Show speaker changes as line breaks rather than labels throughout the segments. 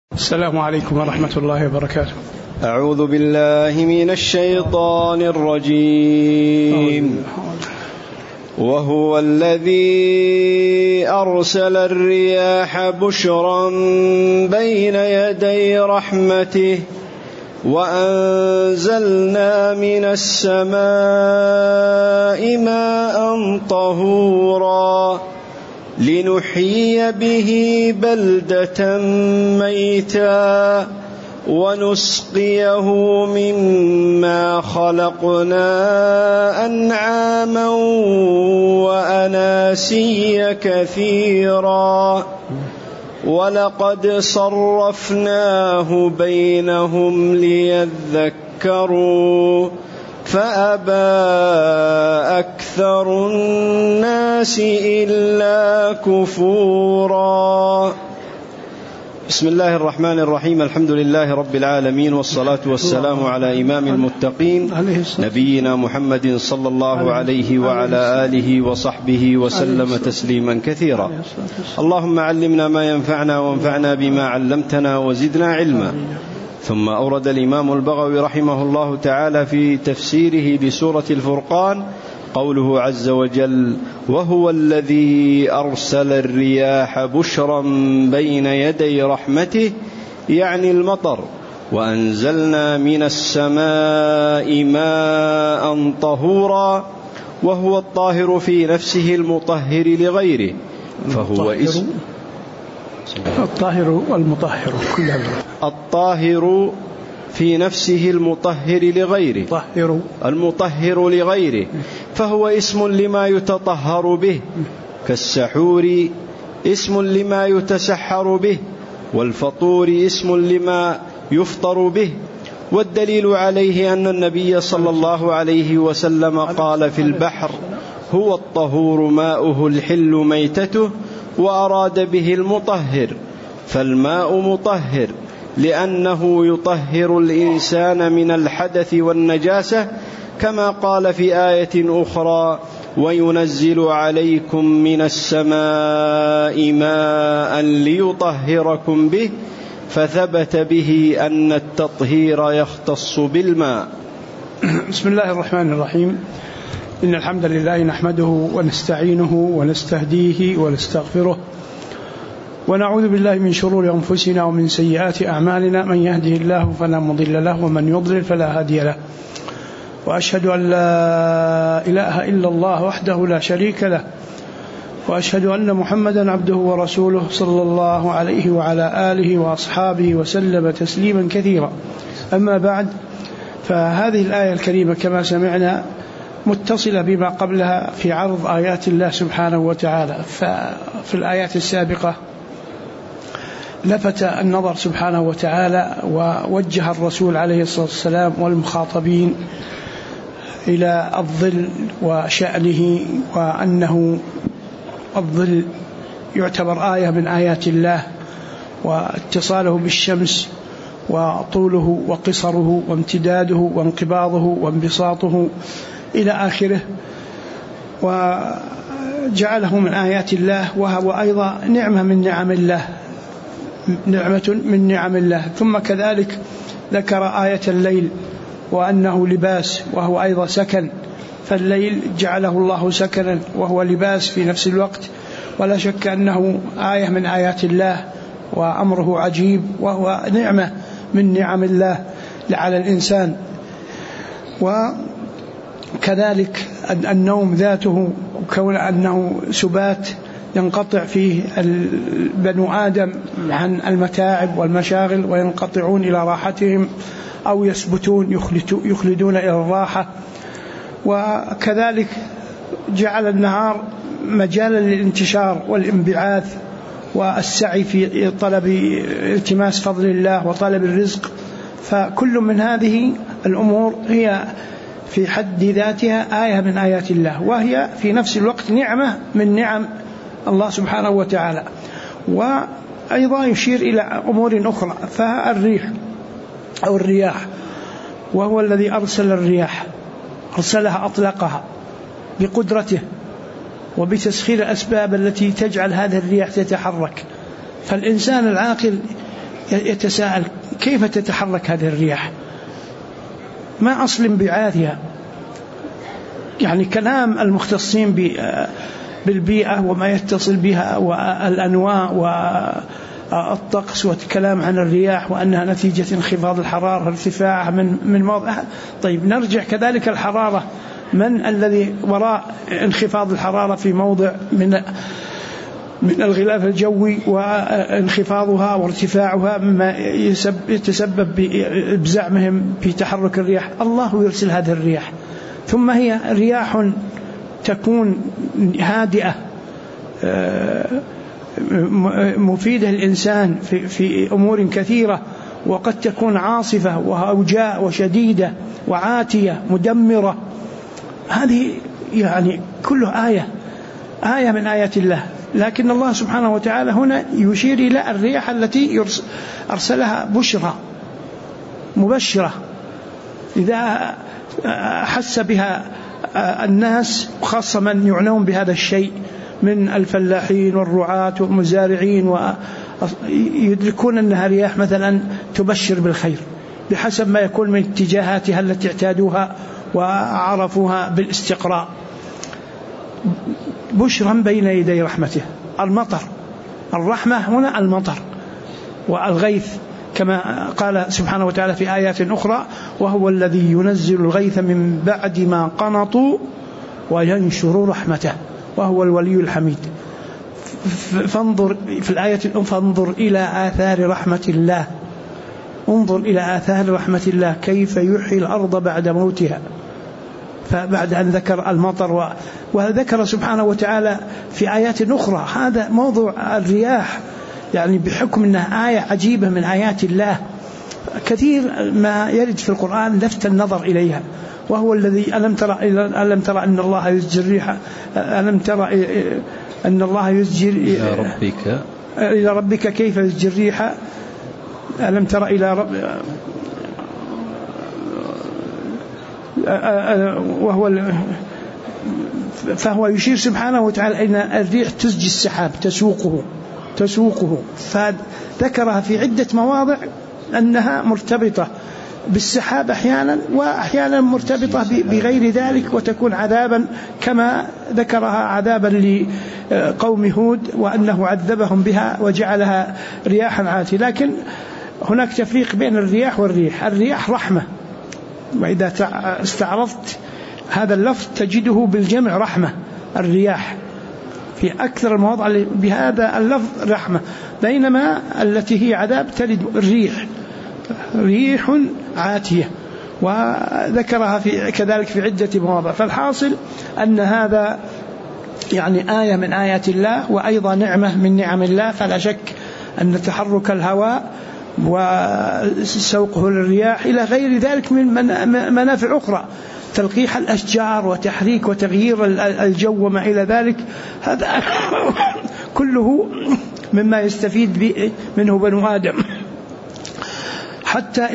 السلام عليكم ورحمة الله وبركاته.
أعوذ بالله من الشيطان الرجيم. وهو الذي أرسل الرياح بشرا بين يدي رحمته وأنزلنا من السماء ماء طهورا لنحيي به بلدة ميتا ونسقيه مما خلقنا أنعاما وأناسيا كثيرا ولقد صرفناه بينهم ليذكروا فأبى أكثر الناس إلا كفورا. بسم الله الرحمن الرحيم. الحمد لله رب العالمين، والصلاة والسلام على إمام المتقين نبينا محمد صلى الله عليه وعلى آله وصحبه وسلم تسليما كثيرا. اللهم علمنا ما ينفعنا وانفعنا بما علمتنا وزدنا علما. ثم أورد الإمام البغوي رحمه الله تعالى في تفسيره لسورة الفرقان قوله عز وجل: وهو الذي أرسل الرياح بشرا بين يدي رحمته، يعني المطر، وأنزلنا من السماء ماء طهورا، وهو الطاهر في نفسه المطهر لغيره، فهو اسم
الطاهر والمطهر كلها.
الطاهر في نفسه المطهر لغيره، المطهر لغيره، فهو اسم لما يتطهر به، كالسحور اسم لما يتسحر به، والفطور اسم لما يفطر به. والدليل عليه أن النبي صلى الله عليه وسلم قال في البحر: هو الطهور ماؤه الحل ميتته، وأراد به المطهر، فالماء مطهر لأنه يطهر الإنسان من الحدث والنجاسة، كما قال في آية أخرى: وينزل عليكم من السماء ماء ليطهركم به، فثبت به أن التطهير يختص بالماء.
بسم الله الرحمن الرحيم. إن الحمد لله نحمده ونستعينه ونستهديه ونستغفره، ونعوذ بالله من شرور أنفسنا ومن سيئات أعمالنا، من يهده الله فلا مضل له ومن يضلل فلا هادي له، وأشهد أن لا إله إلا الله وحده لا شريك له، وأشهد أن محمدا عبده ورسوله صلى الله عليه وعلى آله وأصحابه وسلم تسليما كثيرا. أما بعد، فهذه الآية الكريمة كما سمعنا متصلة بما قبلها في عرض آيات الله سبحانه وتعالى. ففي الآيات السابقة لفت النظر سبحانه وتعالى ووجه الرسول عليه الصلاة والسلام والمخاطبين إلى الظل وشأنه، وأنه الظل يعتبر آية من آيات الله، واتصاله بالشمس وطوله وقصره وامتداده وانقباضه وانبساطه إلى آخره، وجعله من آيات الله، وهو أيضا نعمة من نعم الله، نعمة من نعم الله. ثم كذلك ذكر آية الليل وأنه لباس وهو أيضا سكن، فالليل جعله الله سكنا وهو لباس في نفس الوقت، ولا شك أنه آية من آيات الله وأمره عجيب، وهو نعمة من نعم الله على الإنسان. وكذلك النوم ذاته، كون أنه سبات ينقطع فيه بنو آدم عن المتاعب والمشاغل وينقطعون إلى راحتهم، أو يثبتون يخلدون إلى الراحة. وكذلك جعل النهار مجالا للانتشار والانبعاث والسعي في طلب التماس فضل الله وطلب الرزق. فكل من هذه الأمور هي في حد ذاتها آية من آيات الله، وهي في نفس الوقت نعمة من نعم الله سبحانه وتعالى. وأيضا يشير إلى أمور أخرى، فالريح أو الرياح، وهو الذي أرسل الرياح، أرسلها أطلقها بقدرته وبتسخير الأسباب التي تجعل هذه الرياح تتحرك. فالإنسان العاقل يتساءل كيف تتحرك هذه الرياح، ما أصل انبعاثها. يعني كلام المختصين بالبيئة وما يتصل بها والأنواع والطقس والكلام عن الرياح وأنها نتيجة انخفاض الحرارة وارتفاعها من موضعها. طيب نرجع كذلك الحرارة، من الذي وراء انخفاض الحرارة في موضع من الغلاف الجوي وانخفاضها وارتفاعها مما يتسبب بزعمهم في تحرك الرياح؟ الله يرسل هذه الرياح، ثم هي رياح تكون هادئة مفيدة للإنسان في أمور كثيرة، وقد تكون عاصفة وهوجاء وشديدة وعاتية مدمرة. هذه يعني كله آية من آيات الله. لكن الله سبحانه وتعالى هنا يشير إلى الرياح التي أرسلها بشرى مبشرة، إذا حس بها الناس، خاصة من يعنون بهذا الشيء من الفلاحين والرعاة والمزارعين، ويدركون أنها رياح مثلا تبشر بالخير بحسب ما يكون من اتجاهاتها التي اعتادوها وعرفوها بالاستقراء. بشرا بين يدي رحمته، المطر، الرحمة هنا المطر والغيث، كما قال سبحانه وتعالى في آيات أخرى: وهو الذي ينزل الغيث من بعد ما قنطوا وينشر رحمته وهو الولي الحميد. فانظر في الآية فانظر إلى آثار رحمة الله، انظر إلى آثار رحمة الله كيف يحيي الأرض بعد موتها. فبعد أن ذكر المطر وذكر سبحانه وتعالى في آيات أخرى هذا موضوع الرياح، يعني بحكم أنها آية عجيبة من آيات الله، كثير ما يرد في القرآن لفت النظر إليها. وهو الذي ألم ترى أن الله يزجي الريح، ألم ترى أن الله يزجي إلى ربك كيف يزجي الريح، ألم ترى إلى فهو يشير سبحانه وتعالى أن الريح تزجي السحاب تسوقه، فذكرها في عدة مواضع أنها مرتبطة بالسحاب أحيانا، وأحيانا مرتبطة بغير ذلك وتكون عذابا، كما ذكرها عذابا لقوم هود وأنه عذبهم بها وجعلها رياحا عاتية. لكن هناك تفريق بين الرياح والريح. الرياح رحمة، وإذا استعرضت هذا اللفظ تجده بالجمع رحمة. الرياح في أكثر المواضع بهذا اللفظ رحمة، بينما التي هي عذاب تلد ريح عاتية، وذكرها كذلك في عدة مواضع. فالحاصل أن هذا يعني آية من آيات الله، وأيضا نعمة من نعم الله. فلا شك أن تحرك الهواء وسوقه للرياح إلى غير ذلك من منافع أخرى، تلقيح الأشجار وتحريك وتغيير الجو وما إلى ذلك، هذا كله مما يستفيد منه بنو آدم. حتى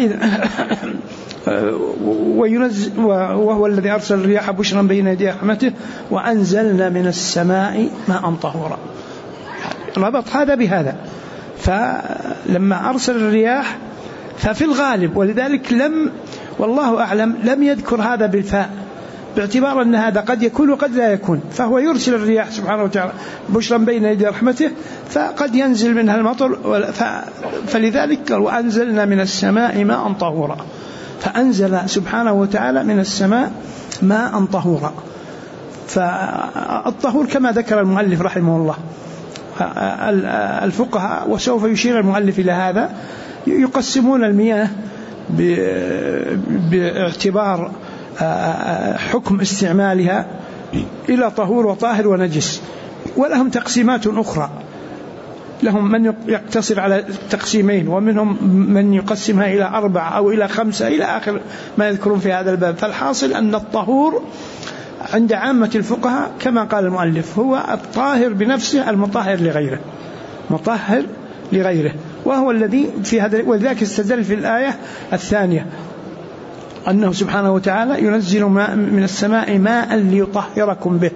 وهو الذي أرسل الرياح بشرا بين يدي رحمته وأنزلنا من السماء ماء طهورا. ربط هذا بهذا، فلما أرسل الرياح ففي الغالب، ولذلك والله أعلم لم يذكر هذا بالفاء، باعتبار أن هذا قد يكون وقد لا يكون. فهو يرسل الرياح سبحانه وتعالى بشرا بين يدي رحمته، فقد ينزل منها المطر، فلذلك وأنزلنا من السماء ماء طهورا، فأنزل سبحانه وتعالى من السماء ماء طهورا. فالطهور كما ذكر المؤلف رحمه الله، الفقهاء وسوف يشير المؤلف إلى هذا يقسمون المياه باعتبار حكم استعمالها إلى طهور وطاهر ونجس، ولهم تقسيمات أخرى. لهم من يقتصر على تقسيمين، ومنهم من يقسمها إلى 4 أو إلى 5 إلى آخر ما يذكرون في هذا الباب. فالحاصل أن الطهور عند عامة الفقهاء كما قال المؤلف هو الطاهر بنفسه المطهر لغيره، وهو الذي في هذا. ولذلك استدل في الآية الثانية أنه سبحانه وتعالى ينزل من السماء ماء ليطهركم به،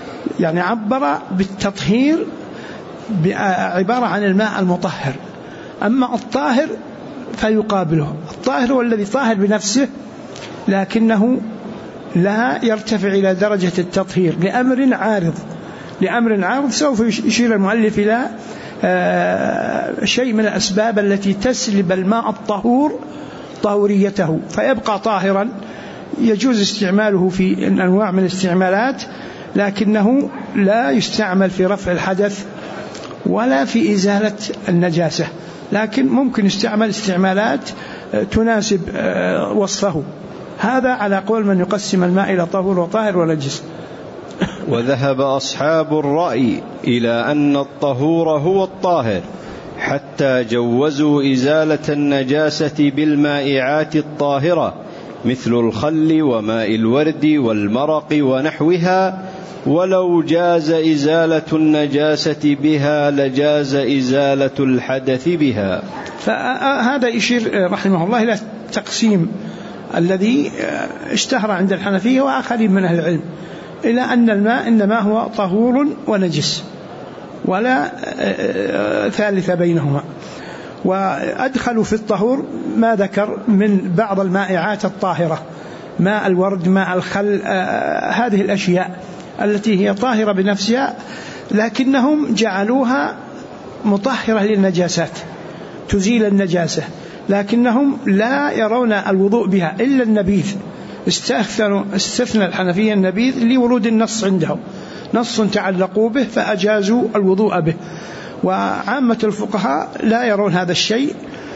يعني عبر بالتطهير بعبارة عن الماء المطهر. أما الطاهر فيقابله. الطاهر هو الذي طاهر بنفسه لكنه لا يرتفع إلى درجة التطهير لأمر عارض سوف يشير المؤلف إلى شيء من الأسباب التي تسلب الماء الطهور طهوريته فيبقى طاهرا يجوز استعماله في أنواع من الاستعمالات، لكنه لا يستعمل في رفع الحدث ولا في إزالة النجاسة، لكن ممكن يستعمل استعمالات تناسب وصفه. هذا على قول من يقسم الماء إلى طهور وطاهر ونجس.
وذهب أصحاب الرأي إلى أن الطهور هو الطاهر حتى جوزوا إزالة النجاسة بالمائعات الطاهرة مثل الخل وماء الورد والمرق ونحوها، ولو جاز إزالة النجاسة بها لجاز إزالة الحدث بها.
فهذا يشير رحمه الله إلى التقسيم الذي اشتهر عند الحنفية وآخرين من أهل العلم إلى أن الماء إنما هو طهور ونجس ولا ثالث بينهما. وأدخلوا في الطهور ما ذكر من بعض المائعات الطاهرة، ماء الورد، ماء الخل، هذه الأشياء التي هي طاهرة بنفسها لكنهم جعلوها مطهرة للنجاسات تزيل النجاسة، لكنهم لا يرون الوضوء بها إلا النبيذ. استثنى الحنفية النبيذ لورود النص عندهم، نص تعلقوا به فأجازوا الوضوء به، وعامة الفقهاء لا يرون هذا الشيء.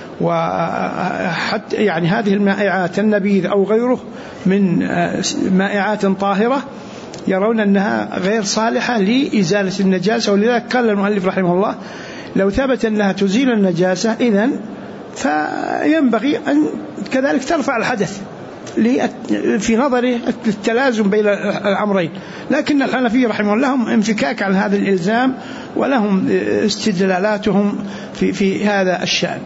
وحتى يعني هذه المائعات النبيذ أو غيره من مائعات طاهرة يرون أنها غير صالحة لإزالة النجاسة، ولذلك قال المؤلف رحمه الله لو ثبت أنها تزيل النجاسة إذن فينبغي أن كذلك ترفع الحدث في نظره التلازم بين الأمرين. لكن الحنفية رحمه الله لهم انفكاك عن هذا الإلزام ولهم استدلالاتهم في هذا الشأن.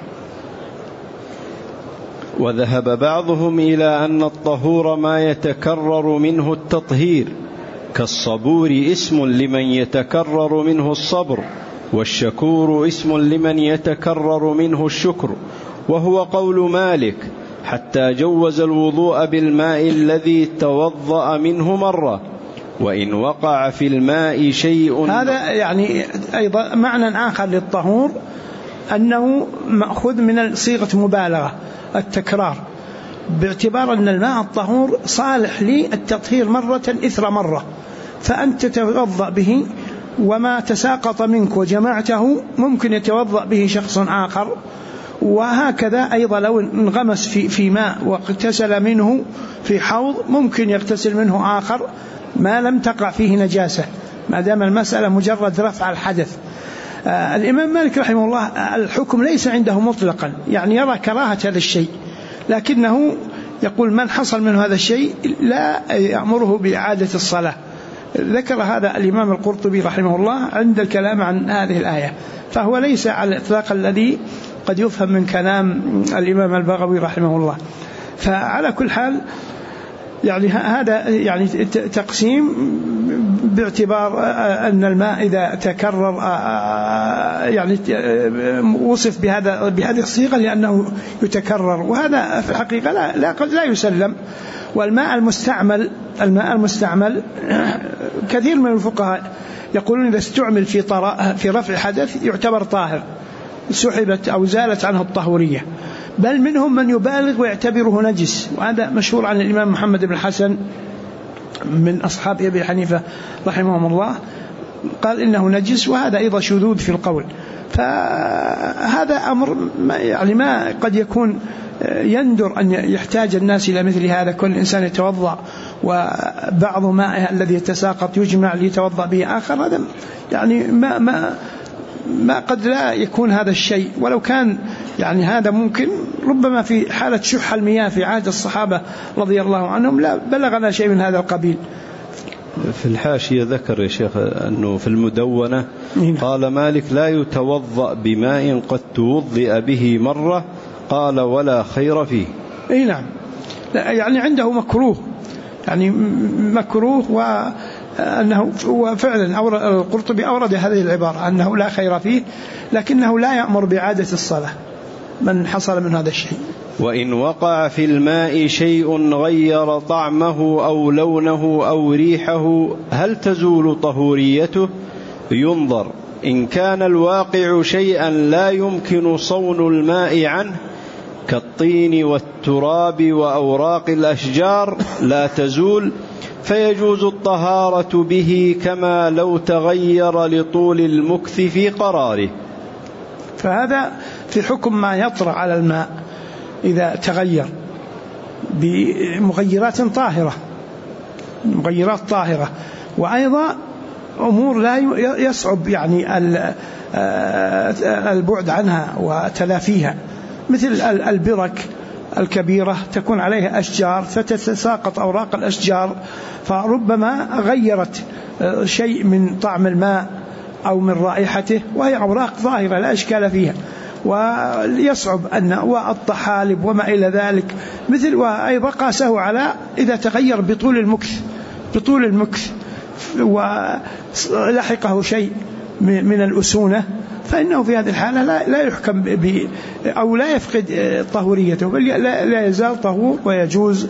وذهب بعضهم إلى أن الطهور ما يتكرر منه التطهير، كالصبور اسم لمن يتكرر منه الصبر، والشكور اسم لمن يتكرر منه الشكر، وهو قول مالك حتى جوز الوضوء بالماء الذي توضأ منه مرة وإن وقع في الماء شيء.
هذا يعني أيضا معنى آخر للطهور أنه مأخذ من صيغة مبالغة التكرار، باعتبار أن الماء الطهور صالح للتطهير مرة إثر مرة، فأنت تتوضأ به وما تساقط منك وجمعته ممكن يتوضأ به شخص آخر، وهكذا أيضا لو انغمس في ماء واغتسل منه في حوض ممكن يغتسل منه آخر ما لم تقع فيه نجاسة، ما دام المسألة مجرد رفع الحدث. الإمام مالك رحمه الله الحكم ليس عنده مطلقا، يعني يرى كراهة هذا الشيء، لكنه يقول من حصل منه هذا الشيء لا يأمره بإعادة الصلاة. ذكر هذا الإمام القرطبي رحمه الله عند الكلام عن هذه الآية، فهو ليس على الإطلاق الذي قد يفهم من كلام الإمام البغوي رحمه الله. فعلى كل حال يعني هذا يعني تقسيم باعتبار أن الماء إذا تكرر يعني وصف بهذه الصيغة لأنه يتكرر، وهذا في الحقيقة لا يسلم. والماء المستعمل كثير من الفقهاء يقولون إذا استعمل في رفع حدث يعتبر طاهر، سحبت أو زالت عنه الطهورية، بل منهم من يبالغ ويعتبره نجس، وهذا مشهور عن الإمام محمد بن الحسن من أصحاب أبي حنيفة رحمهم الله، قال إنه نجس، وهذا أيضا شذوذ في القول. فهذا أمر يعني ما قد يكون يندر أن يحتاج الناس إلى مثل هذا، كل إنسان يتوضأ وبعض ماء الذي يتساقط يجمع ليتوضأ به آخر، هذا يعني ما قد لا يكون هذا الشيء. ولو كان يعني هذا ممكن ربما في حالة شح المياه في عهد الصحابة رضي الله عنهم لا بلغنا شيء من هذا القبيل.
في الحاشية ذكر يا شيخ أنه في المدونة قال مالك لا يتوضأ بماء قد توضئ به مرة، قال ولا خير فيه.
أي نعم، يعني عنده مكروه، يعني مكروه أنه فعلا القرطبي أورد هذه العبارة أنه لا خير فيه، لكنه لا يأمر بإعادة الصلاة من حصل من هذا الشيء.
وإن وقع في الماء شيء غير طعمه أو لونه أو ريحه هل تزول طهوريته؟ ينظر. إن كان الواقع شيئا لا يمكن صون الماء عنه كالطين والتراب وأوراق الأشجار لا تزول، فيجوز الطهارة به كما لو تغير لطول المكث في قراره.
فهذا في حكم ما يطرأ على الماء إذا تغير بمغيرات طاهرة، مغيرات طاهرة، وأيضا أمور لا يصعب يعني البعد عنها وتلافيها، مثل البرك الكبيرة تكون عليها أشجار فتتساقط أوراق الأشجار، فربما غيرت شيء من طعم الماء أو من رائحته، وهي أوراق ظاهرة لا إشكال فيها، ويصعب أن والطحالب وما إلى ذلك مثل. وأيضا قاسه على إذا تغير بطول المكث ولحقه شيء من الأسونة، فإنه في هذه الحالة لا يحكم أو لا يفقد طهوريته، بل لا يزال طهور ويجوز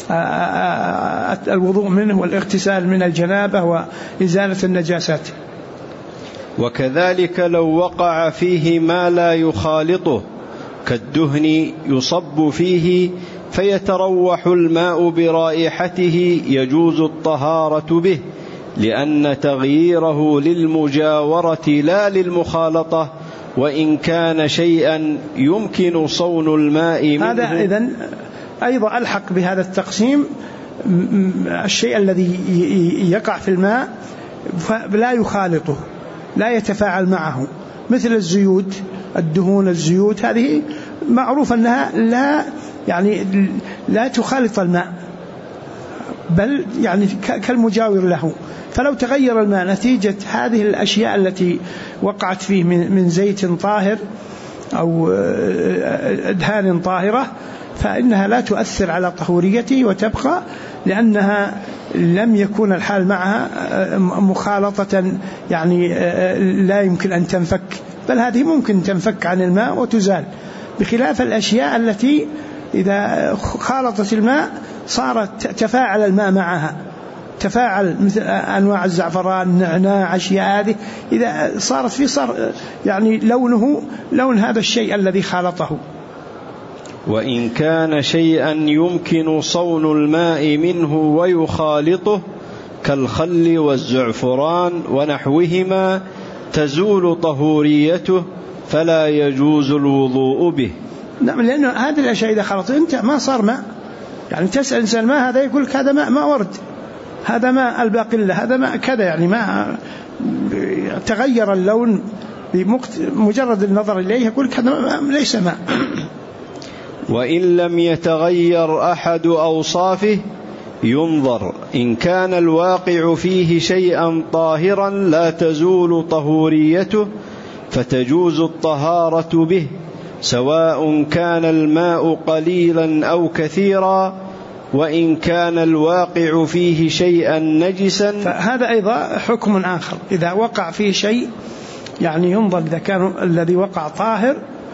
الوضوء منه والاغتسال من الجنابة وإزالة النجاسات.
وكذلك لو وقع فيه ما لا يخالطه كالدهن يصب فيه فيتروح الماء برائحته يجوز الطهارة به، لأن تغييره للمجاورة لا للمخالطة، وإن كان شيئا يمكن صون الماء منه.
هذا إذن أيضا ألحق بهذا التقسيم الشيء الذي يقع في الماء فلا يخالطه لا يتفاعل معه، مثل الزيوت، الدهون، الزيوت، هذه معروف أنها لا تخالط الماء بل يعني كالمجاور له، فلو تغير الماء نتيجة هذه الأشياء التي وقعت فيه من زيت طاهر أو أدهان طاهرة فإنها لا تؤثر على طهوريته وتبقى، لأنها لم يكون الحال معها مخالطة يعني لا يمكن أن تنفك، بل هذه ممكن تنفك عن الماء وتزال، بخلاف الأشياء التي إذا خالطت الماء صارت تفاعل الماء معها، تفاعل مثل أنواع الزعفران، النعناع، أشياء هذه إذا صارت فيه صار يعني لونه لون هذا الشيء الذي خالطه.
وإن كان شيئا يمكن صون الماء منه ويخالطه كالخل والزعفران ونحوهما تزول طهوريته فلا يجوز الوضوء به.
نعم، لأن هذه الأشياء إذا خلطت أنت ما صار ماء، يعني تسأل إنسان ما هذا يقول لك هذا ماء ورد، هذا ماء الباقلة، هذا ماء كذا، يعني ما تغير اللون بمجرد النظر إليه يقول لك هذا ليس ماء.
وإن لم يتغير أحد أوصافه ينظر. إن كان الواقع فيه شيئا طاهرا لا تزول طهوريته فتجوز الطهارة به، سواء كان الماء قليلا أو كثيرا، وإن كان الواقع فيه شيئا نجسا.
فهذا أيضا حكم آخر، إذا وقع فيه شيء يعني ينظر إذا كان الذي وقع طاهر،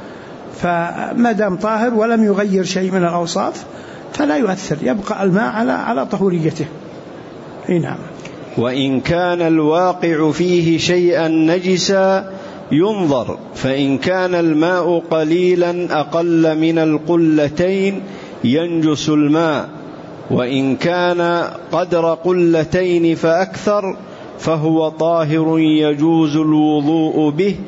فما دام طاهر ولم يغير شيء من الأوصاف فلا يؤثر، يبقى الماء على طهوريته. نعم.
وإن كان الواقع فيه شيئا نجسا ينظر، فإن كان الماء قليلا أقل من القلتين ينجس الماء، وإن كان قدر قلتين فأكثر فهو طاهر يجوز الوضوء به،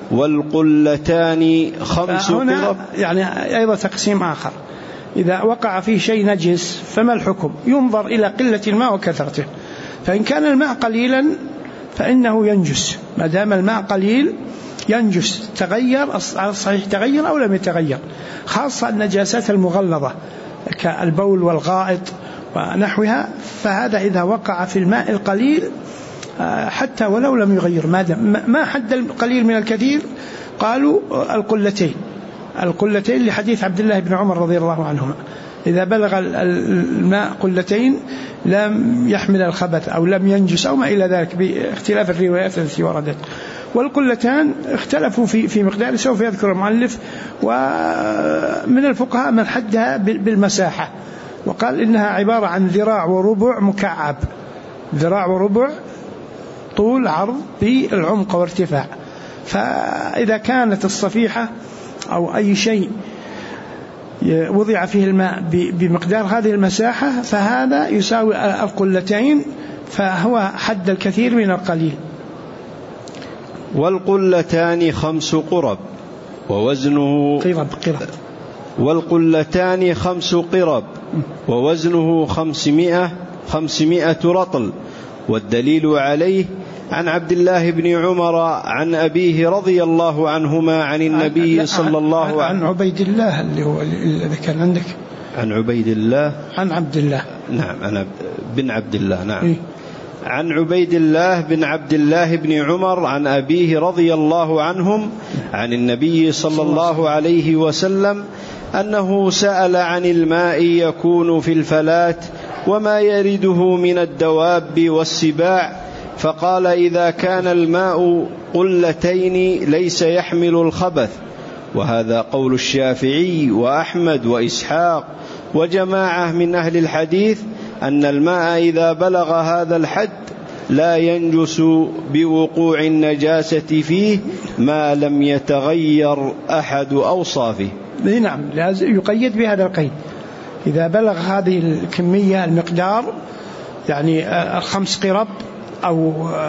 والقلتان 5 قرب.
يعني أيضا تقسيم آخر، إذا وقع فيه شيء نجس فما الحكم؟ ينظر إلى قلة الماء وكثرته، فإن كان الماء قليلا فإنه ينجس، ما دام الماء قليل ينجس، تغير على الصحيح تغير أو لم يتغير، خاصة النجاسات المغلظة كالبول والغائط ونحوها، فهذا إذا وقع في الماء القليل حتى ولو لم يغير، ما حد القليل من الكثير، قالوا القلتين لحديث عبد الله بن عمر رضي الله عنهما، إذا بلغ الماء قلتين لم يحمل الخبث أو لم ينجس أو ما إلى ذلك باختلاف الروايات التي وردت. والقلتان اختلفوا في مقدار، سوف يذكر المؤلف. ومن الفقهاء من حدها بالمساحة وقال إنها عبارة عن ذراع وربع مكعب، ذراع وربع طول عرض بالعمق وارتفاع. فإذا كانت الصفيحة أو أي شيء وضع فيه الماء بمقدار هذه المساحة فهذا يساوي القلتين، فهو حد الكثير من القليل.
والقلتان 5 قرب ووزنه
قرب.
والقلتان 5 قرب ووزنه 500 رطل. والدليل عليه عن عبد الله بن عمر عن أبيه رضي الله عنهما عن النبي صلى الله عليه وسلم.
عن عبيد الله اللي كان عندك،
عن عبيد الله،
عن عبد الله،
نعم، أنا بن عبد الله، نعم. عن عبيد الله بن عبد الله بن عمر عن أبيه رضي الله عنهم عن النبي صلى الله عليه وسلم أنه سأل عن الماء يكون في الفلاة وما يرده من الدواب والسباع، فقال: إذا كان الماء قلتين ليس يحمل الخبث. وهذا قول الشافعي وأحمد وإسحاق وجماعة من أهل الحديث، أن الماء إذا بلغ هذا الحد لا ينجس بوقوع النجاسة فيه ما لم يتغير أحد أوصافه.
نعم، لازم يقيد بهذا القيد. إذا بلغ هذه الكمية المقدار، يعني 5 قرب أو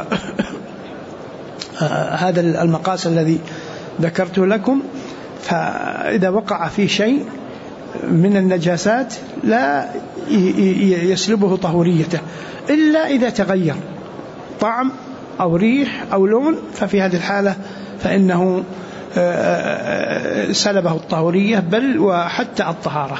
هذا المقاس الذي ذكرته لكم، فإذا وقع فيه شيء من النجاسات لا يسلبه طهوريته إلا إذا تغير طعم أو ريح أو لون، ففي هذه الحالة فإنه سلبه الطهورية بل وحتى الطهارة.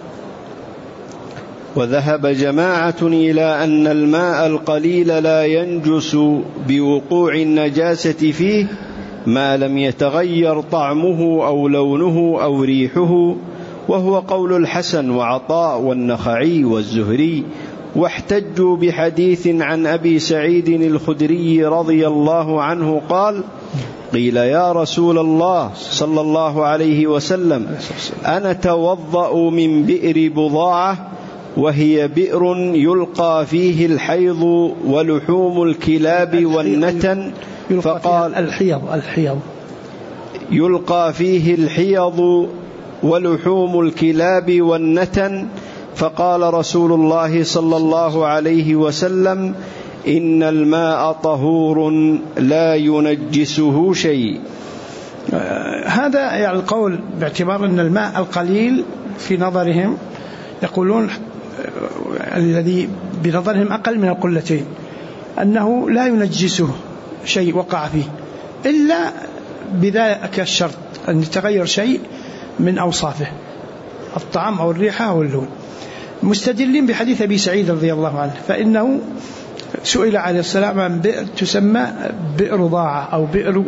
وذهب جماعة إلى أن الماء القليل لا ينجس بوقوع النجاسة فيه ما لم يتغير طعمه أو لونه أو ريحه، وهو قول الحسن وعطاء والنخعي والزهري. واحتجوا بحديث عن أبي سعيد الخدري رضي الله عنه قال: قيل يا رسول الله صلى الله عليه وسلم: أنا توضأ من بئر بضاعة وهي بئر يلقى فيه الحيض ولحوم الكلاب والنتن، فقال:
الحيض
يلقى فيه الحيض ولحوم الكلاب والنتن، فقال رسول الله صلى الله عليه وسلم: إن الماء طهور لا ينجسه شيء.
هذا يعني القول باعتبار أن الماء القليل في نظرهم، يقولون الذي بنظرهم أقل من القلتين، أنه لا ينجسه شيء وقع فيه إلا بذلك الشرط أن يتغير شيء من أوصافه، الطعم أو الريحة أو اللون، مستدلين بحديث أبي سعيد رضي الله عنه، فإنه سئل عليه السلام عن بئر تسمى بئر ضاعة أو بئر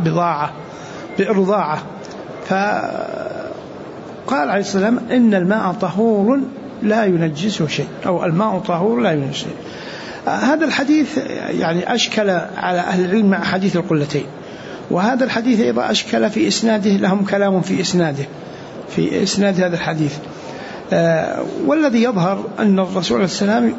ضاعة، فقال عليه السلام: إن الماء طهور لا ينجسه شيء، أو الماء طهور لا ينجسه شيء. هذا الحديث يعني أشكل على أهل العلم مع حديث القلتين، وهذا الحديث أيضا أشكل في إسناده، لهم كلام في إسناد هذا الحديث. والذي يظهر أن الرسول عليه السلام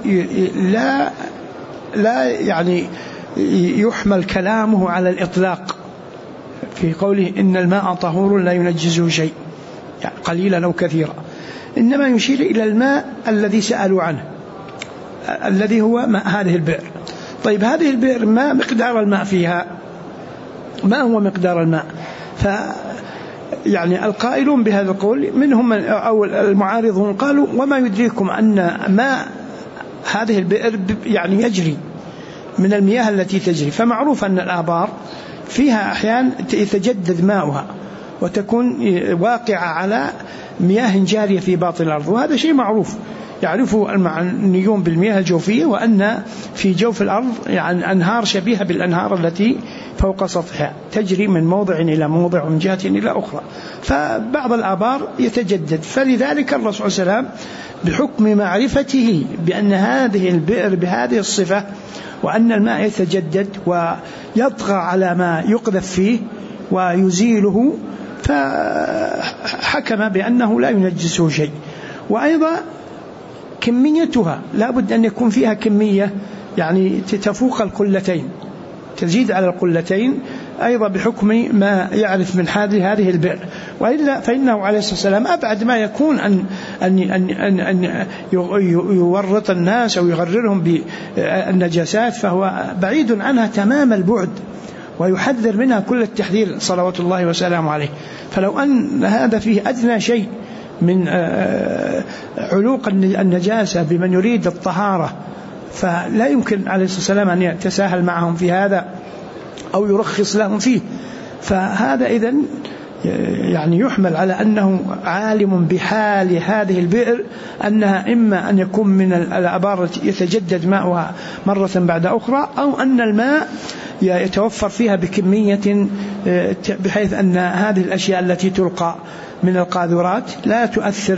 لا يعني يحمل كلامه على الإطلاق في قوله إن الماء طهور لا ينجسه شيء، يعني قليلا أو كثيرا، إنما يشير إلى الماء الذي سألوا عنه الذي هو ماء هذه البئر. طيب هذه البئر ما مقدار الماء فيها؟ ما هو مقدار الماء؟ يعني القائلون بهذا القول منهم أو المعارضون قالوا: وما يدريكم أن ماء هذه البئر يعني يجري من المياه التي تجري، فمعروف أن الآبار فيها أحيان يتجدد ماؤها وتكون واقعة على مياه جارية في باطن الأرض، وهذا شيء معروف. يعرف المعنيون بالمياه الجوفية وأن في جوف الأرض يعني أنهار شبيهة بالأنهار التي فوق سطحها تجري من موضع إلى موضع ومن جهة إلى أخرى، فبعض الآبار يتجدد. فلذلك الرسول صلى الله عليه وسلم بحكم معرفته بأن هذه البئر بهذه الصفة وأن الماء يتجدد ويطغى على ما يقذف فيه ويزيله، فحكم بأنه لا ينجسه شيء. وأيضا كميتها لا بد أن يكون فيها كمية يعني تفوق القلتين، تزيد على القلتين أيضا بحكم ما يعرف من هذه البئر. وإلا فإنه عليه الصلاة والسلام أبعد ما يكون أن يورط الناس أو يغررهم بالنجاسات، فهو بعيد عنها تمام البعد ويحذر منها كل التحذير صلوات الله وسلامه عليه. فلو أن هذا فيه أدنى شيء من علوق النجاسة بمن يريد الطهارة فلا يمكن عليه الصلاة والسلام أن يتساهل معهم في هذا أو يرخص لهم فيه. فهذا إذن يعني يحمل على أنه عالم بحال هذه البئر أنها إما أن يكون من الآبار التي يتجدد ماؤها مرة بعد أخرى، أو أن الماء يتوفر فيها بكمية بحيث أن هذه الأشياء التي تلقى من القاذورات لا تؤثر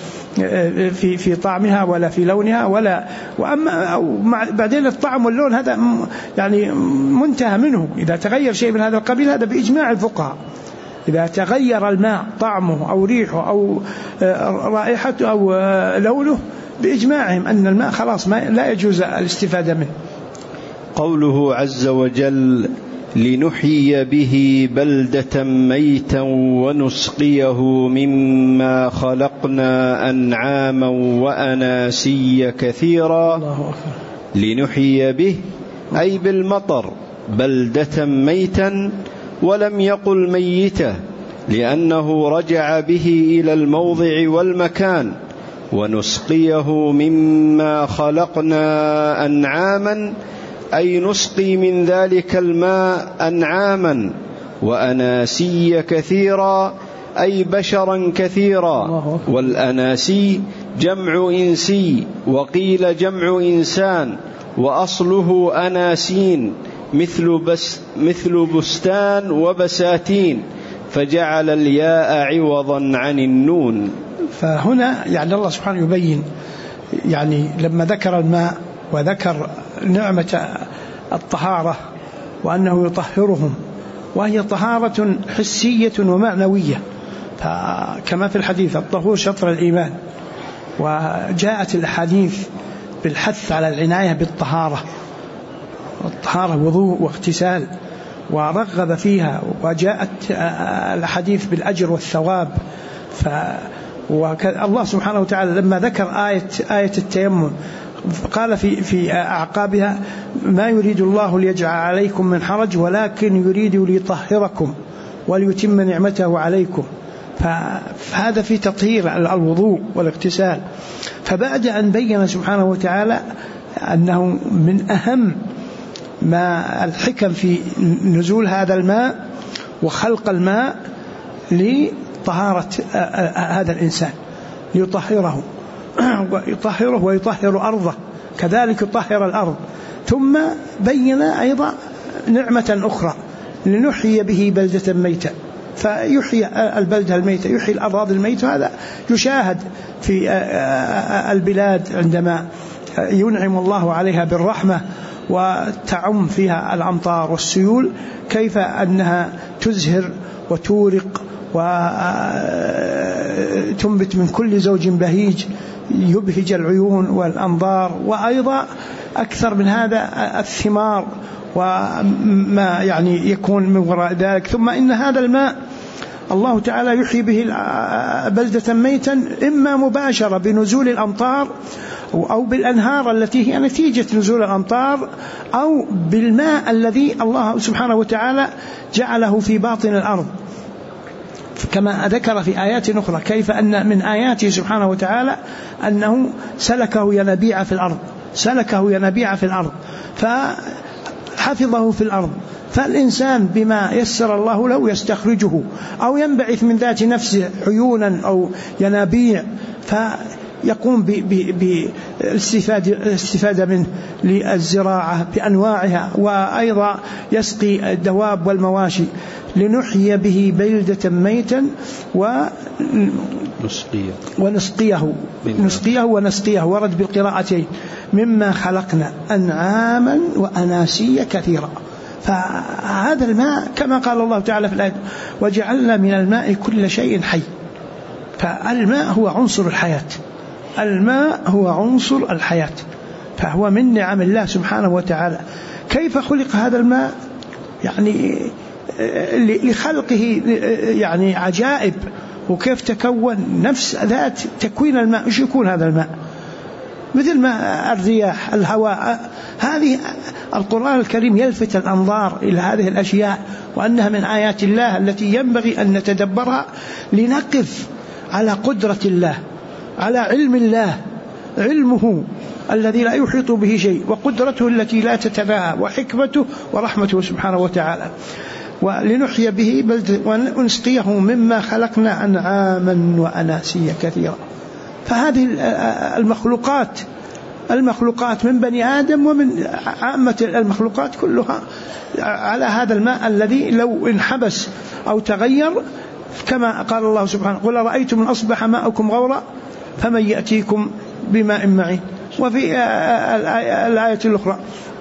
في طعمها ولا في لونها ولا. وأما بعدين الطعم واللون هذا يعني منتهى منه، إذا تغير شيء من هذا القبيل هذا بإجماع الفقهاء، إذا تغير الماء طعمه أو ريحه أو رائحته أو لونه بإجماعهم أن الماء خلاص لا يجوز الاستفادة منه.
قوله عز وجل لنحيي به بلدة ميتا ونسقيه مما خلقنا أنعاما وأناسيا كثيرا. لنحيي به أي بالمطر بلدة ميتا، ولم يقل ميتة لأنه رجع به إلى الموضع والمكان. ونسقيه مما خلقنا أنعاما أي نسقي من ذلك الماء أنعاما، وأناسي كثيرا أي بشرا كثيرا. والأناسي جمع إنسي، وقيل جمع إنسان، وأصله أناسين مثل بستان وبساتين، فجعل الياء عوضا عن النون.
فهنا يعني الله سبحانه يبين يعني لما ذكر الماء وذكر نعمة الطهارة وأنه يطهرهم، وهي طهارة حسية ومعنوية، كما في الحديث الطهور شطر الإيمان. وجاءت الأحاديث بالحث على العناية بالطهارة، والطهارة وضوء واغتسال ورغب فيها، وجاءت الحديث بالأجر والثواب. والله سبحانه وتعالى لما ذكر آية التيمم قال في أعقابها ما يريد الله ليجعل عليكم من حرج ولكن يريد ليطهركم وليتم نعمته عليكم. فهذا في تطهير الوضوء والاغتسال. فبعد أن بين سبحانه وتعالى أنه من أهم ما الحكم في نزول هذا الماء وخلق الماء لطهارة هذا الإنسان، ليطهره ويطهر أرضه، كذلك يطهر الأرض. ثم بين أيضا نعمة أخرى لنحيي به بلدة ميتة، فيحيي البلدة الميتة، يحيي الأراضي الميتة. هذا يشاهد في البلاد عندما ينعم الله عليها بالرحمة وتعم فيها الأمطار والسيول، كيف أنها تزهر وتورق وتنبت من كل زوج بهيج يبهج العيون والأنظار، وأيضا أكثر من هذا الثمار وما يعني يكون من وراء ذلك. ثم إن هذا الماء الله تعالى يحيي به بلدة ميتا، إما مباشرة بنزول الأمطار أو بالأنهار التي هي نتيجة نزول الأمطار، أو بالماء الذي الله سبحانه وتعالى جعله في باطن الأرض، كما ذكر في آيات أخرى كيف أن من آياته سبحانه وتعالى أنه سلكه ينابيع في الأرض فحفظه في الأرض. فالإنسان بما يسر الله له يستخرجه أو ينبعث من ذات نفسه عيونا أو ينابيع، يقوم بالاستفادة منه للزراعة بأنواعها، وأيضا يسقي الدواب والمواشي. لنحيي به بلدة ميتا ونسقيه ورد بالقراءتين مما خلقنا أنعاما وأناسيا كثيرا. فهذا الماء كما قال الله تعالى في الآية وجعلنا من الماء كل شيء حي. فالماء هو عنصر الحياة، الماء هو عنصر الحياة، فهو من نعم الله سبحانه وتعالى. كيف خلق هذا الماء؟ يعني لخلقه يعني عجائب، وكيف تكون نفس ذات تكوين الماء. إيش يكون هذا الماء؟ مثل ما الرياح، الهواء. هذه القرآن الكريم يلفت الأنظار إلى هذه الأشياء، وأنها من آيات الله التي ينبغي أن نتدبرها لنقف على قدرة الله، على علم الله، علمه الذي لا يحيط به شيء، وقدرته التي لا تتناهى، وحكمته ورحمته سبحانه وتعالى. ولنحيي به بلدة ونسقيه مما خلقنا أنعاما وأناسيا كثيرا. فهذه المخلوقات من بني آدم ومن عامة المخلوقات كلها على هذا الماء الذي لو انحبس أو تغير، كما قال الله سبحانه قل رأيتم من أصبح ماؤكم غورا فمن يأتيكم بماء معين. وفي الآية الأخرى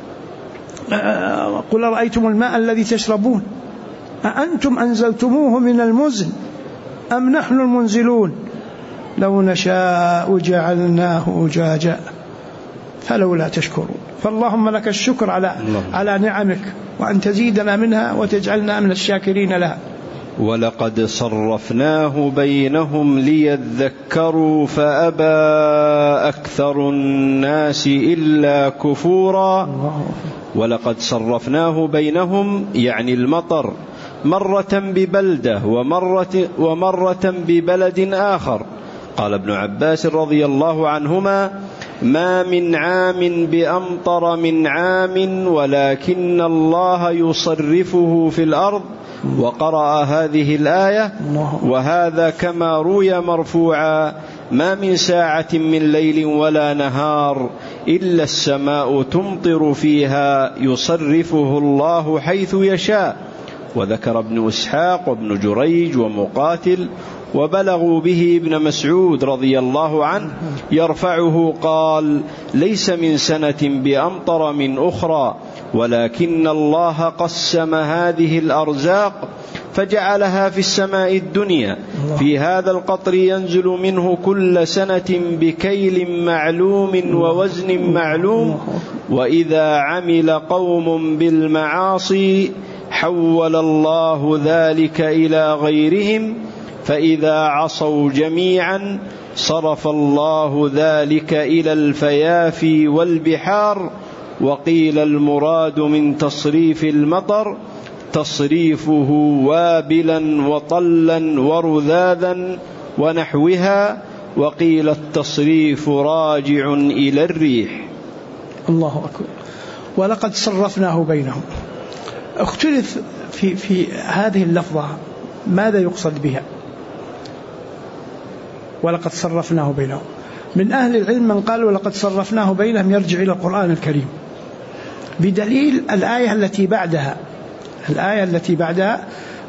قل رأيتم الماء الذي تشربون أأنتم أنزلتموه من المزن أم نحن المنزلون لو نشاء جعلناه أجاجا فلولا تشكرون. فاللهم لك الشكر على نعمك، وأن تزيدنا منها وتجعلنا من الشاكرين لها.
ولقد صرفناه بينهم ليذكروا فأبى أكثر الناس إلا كفورا. ولقد صرفناه بينهم يعني المطر، مرة ببلدة ومرة ببلد آخر. قال ابن عباس رضي الله عنهما ما من عام بأمطر من عام ولكن الله يصرفه في الأرض. وقرأ هذه الآية وهذا كما روي مرفوعا ما من ساعة من ليل ولا نهار إلا السماء تمطر فيها يصرفه الله حيث يشاء. وذكر ابن إسحاق وابن جريج ومقاتل وبلغوا به ابن مسعود رضي الله عنه يرفعه قال ليس من سنة بأمطر من أخرى ولكن الله قسم هذه الأرزاق فجعلها في السماء الدنيا في هذا القطر ينزل منه كل سنة بكيل معلوم ووزن معلوم. وإذا عمل قوم بالمعاصي حول الله ذلك إلى غيرهم فإذا عصوا جميعا صرف الله ذلك إلى الفيافي والبحار. وقيل المراد من تصريف المطر تصريفه وابلا وطلا ورذاذا ونحوها، وقيل التصريف راجع إلى الريح.
الله أكبر. ولقد صرفناه بينهم. اختلف في هذه اللفظة ماذا يقصد بها. ولقد صرفناه بينهم، من أهل العلم من قال ولقد صرفناه بينهم يرجع إلى القرآن الكريم بدليل الآية التي بعدها. الآية التي بعدها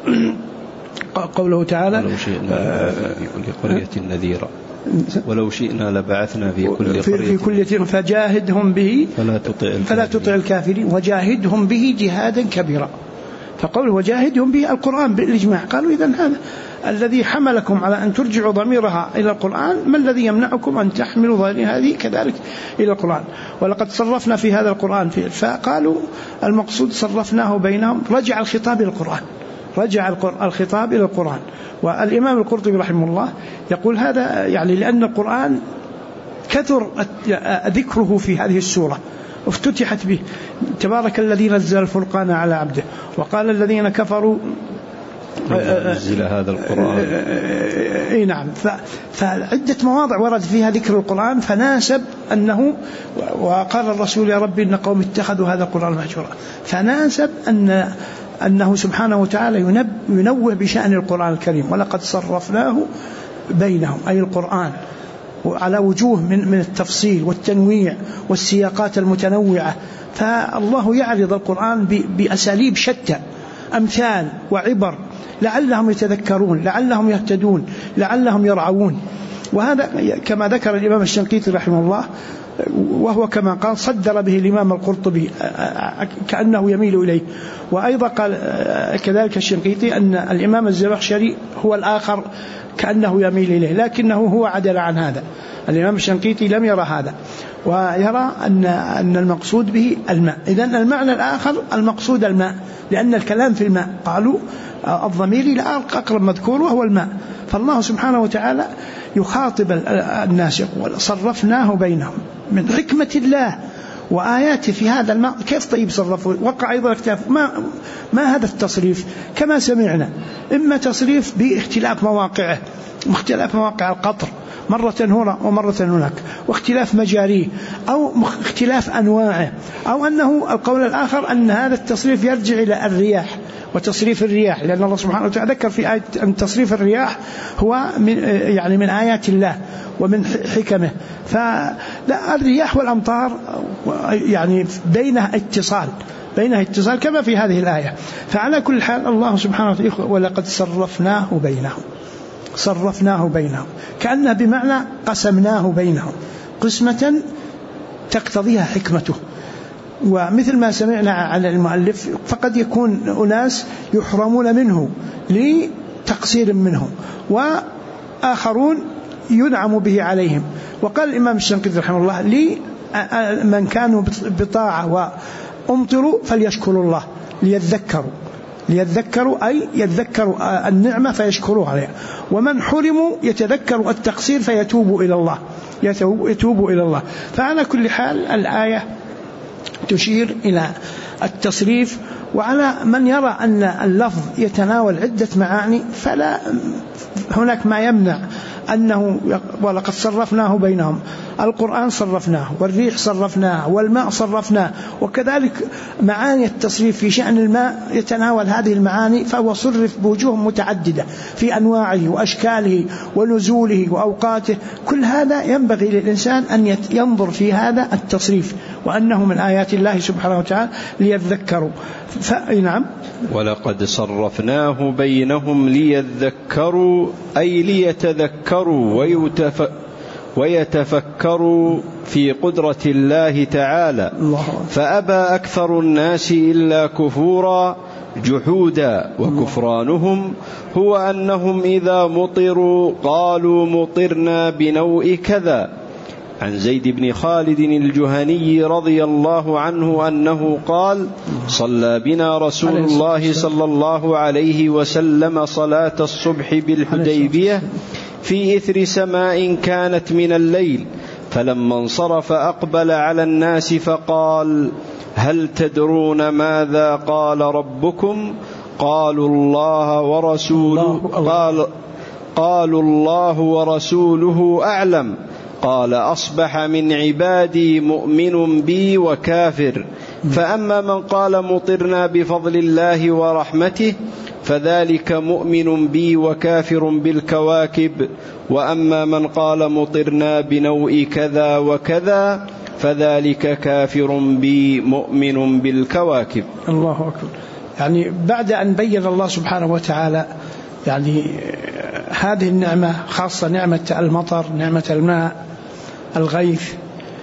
قوله تعالى
ولو شئنا في كل قرية نذيرا ولو شئنا لبعثنا في كل قرية
فجاهدهم به فلا تطع الكافرين وجاهدهم به جهادا كبيرا. فقوله وجاهدهم به القرآن بالإجماع. قالوا إذن هذا الذي حملكم على أن ترجعوا ضميرها إلى القرآن ما الذي يمنعكم أن تحملوا ضمير هذه كذلك إلى القرآن. ولقد صرفنا في هذا القرآن فقالوا المقصود صرفناه بينهم، رجع الخطاب إلى القرآن، رجع الخطاب إلى القرآن. والإمام القرطبي رحمه الله يقول هذا يعني لأن القرآن كثر ذكره في هذه السورة افتتحت به تبارك الذي نزل الفرقان على عبده. وقال الذين كفروا
نزل هذا القرآن
اي نعم. فعدة مواضع ورد فيها ذكر القرآن فناسب أنه وقال الرسول يا رب إن قوم اتخذوا هذا القرآن مهجورا، فناسب أنه سبحانه وتعالى ينوه بشأن القرآن الكريم. ولقد صرفناه بينهم أي القرآن على وجوه من التفصيل والتنويع والسياقات المتنوعة. فالله يعرض القرآن بأساليب شتى، أمثال وعبر، لعلهم يتذكرون، لعلهم يهتدون، لعلهم يرعون. وهذا كما ذكر الإمام الشنقيطي رحمه الله، وهو كما قال صدر به الإمام القرطبي كأنه يميل إليه. وأيضا قال كذلك الشنقيطي أن الإمام الزمخشري هو الآخر كأنه يميل إليه، لكنه هو عدل عن هذا. الإمام الشنقيطي لم يرى هذا، ويرى أن المقصود به الماء. إذن المعنى الآخر المقصود الماء، لأن الكلام في الماء قالوا الضمير إلى أقرب مذكور وهو الماء. فالله سبحانه وتعالى يخاطب الناس يقول صرفناه بينهم من حكمة الله وآياته في هذا الماء. كيف طيب صرفوا؟ وقع أيضا اختلاف. ما هذا التصريف كما سمعنا؟ إما تصريف باختلاف مواقعه، واختلاف مواقع القطر مرة هنا ومرة هناك، واختلاف مجاريه، أو اختلاف أنواعه، أو أنه القول الآخر أن هذا التصريف يرجع إلى الرياح وتصريف الرياح، لأن الله سبحانه وتعالى ذكر في آية أن تصريف الرياح هو من آيات الله ومن حكمه. فلا الرياح والأمطار يعني بينها اتصال كما في هذه الآية. فعلى كل حال الله سبحانه وتعالى ولقد صرفناه بينهم كأنه بمعنى قسمناه بينهم قسمة تقتضيها حكمته. ومثل ما سمعنا على المؤلف فقد يكون أناس يحرمون منه لتقصير منهم، وآخرون ينعم به عليهم. وقال الإمام الشنقيطي رحمه الله من كانوا بطاعة وأمطروا فليشكروا الله ليذكروا أي يذكروا النعمة فيشكروا عليها، ومن حرموا يتذكروا التقصير فيتوبوا إلى الله. فعلى كل حال الآية تشير إلى التصريف. وعلى من يرى أن اللفظ يتناول عدة معاني فلا هناك ما يمنع أنه ولقد صرفناه بينهم، القرآن صرفناه، والريح صرفناه، والماء صرفناه. وكذلك معاني التصريف في شأن الماء يتناول هذه المعاني، فهو صرف بوجوه متعددة في أنواعه وأشكاله ونزوله وأوقاته. كل هذا ينبغي للإنسان أن ينظر في هذا التصريف، وأنه من آيات الله سبحانه وتعالى ليذكروا. نعم،
ولقد صرفناه بينهم ليذكروا أي ليتذكروا ويتفكروا في قدرة الله تعالى. فأبى أكثر الناس إلا كفورا جحودا، وكفرانهم هو أنهم إذا مطروا قالوا مطرنا بنوء كذا. عن زيد بن خالد الجهني رضي الله عنه أنه قال صلى بنا رسول الله صلى الله عليه وسلم صلاة الصبح بالحديبية في إثر سماء كانت من الليل، فلما انصرف أقبل على الناس فقال هل تدرون ماذا قال ربكم؟ قالوا الله ورسوله أعلم. قال أصبح من عبادي مؤمن بي وكافر، فأما من قال مطرنا بفضل الله ورحمته فذلك مؤمن بي وكافر بالكواكب، وأما من قال مطرنا بنوء كذا وكذا فذلك كافر بي مؤمن بالكواكب.
الله أكبر. يعني بعد أن بين الله سبحانه وتعالى يعني هذه النعمة خاصة نعمة المطر، نعمة الماء، الغيث،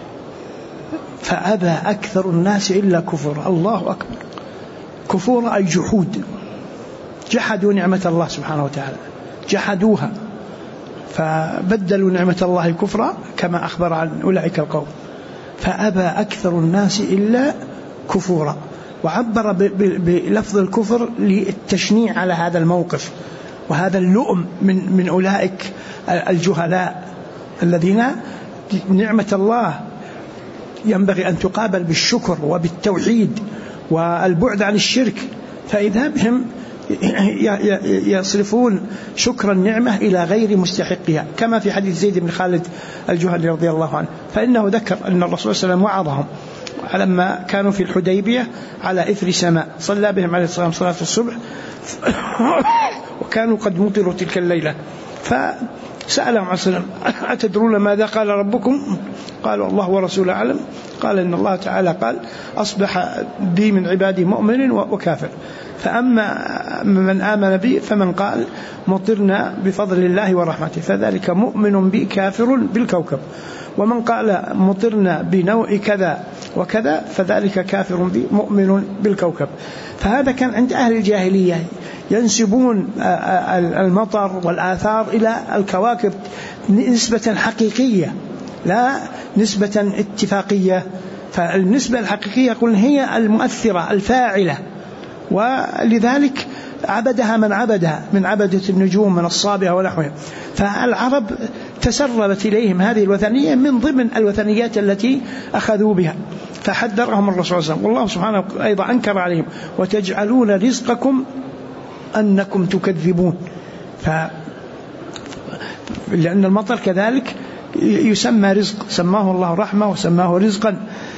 فأبى أكثر الناس إلا كفر. الله أكبر. كفور أي جحود، جحدوا نعمة الله سبحانه وتعالى، جحدوها فبدلوا نعمة الله كفرا كما أخبر عن أولئك القوم. فأبى أكثر الناس إلا كفورا، وعبر بلفظ الكفر للتشنيع على هذا الموقف وهذا اللؤم من أولئك الجهلاء الذين نعمة الله ينبغي أن تقابل بالشكر وبالتوحيد والبعد عن الشرك، فإذا بهم يصرفون شكر النعمة إلى غير مستحقها، كما في حديث زيد بن خالد الجهني رضي الله عنه، فإنه ذكر أن الرسول صلى الله عليه وسلم وعظهم لما كانوا في الحديبية على إثر سماء، صلى بهم عليه الصلاة والسلام صلاة الصبح وكانوا قد مطروا تلك الليلة. فسألهم عليه السلام: أتدرون ماذا قال ربكم؟ قالوا: الله ورسوله أعلم. قال: إن الله تعالى قال: أصبح بي من عبادي مؤمن وكافر، فأما من آمن بي فمن قال مطرنا بفضل الله ورحمته فذلك مؤمن بي كافر بالكوكب، ومن قال مطرنا بنوع كذا وكذا فذلك كافر بي مؤمن بالكوكب. فهذا كان عند أهل الجاهلية ينسبون المطر والآثار إلى الكواكب نسبة حقيقية لا نسبة اتفاقية. فالنسبة الحقيقية يقول هي المؤثرة الفاعلة، ولذلك عبدها من عبدها من عبدة النجوم من الصابئة ونحوها. فالعرب تسربت إليهم هذه الوثنية من ضمن الوثنيات التي أخذوا بها، فحذرهم الرسول صلى الله عليه وسلم. والله سبحانه أيضا أنكر عليهم: وتجعلون رزقكم أنكم تكذبون. لأن المطر كذلك يسمى رزق، سماه الله رحمة وسماه رزقا.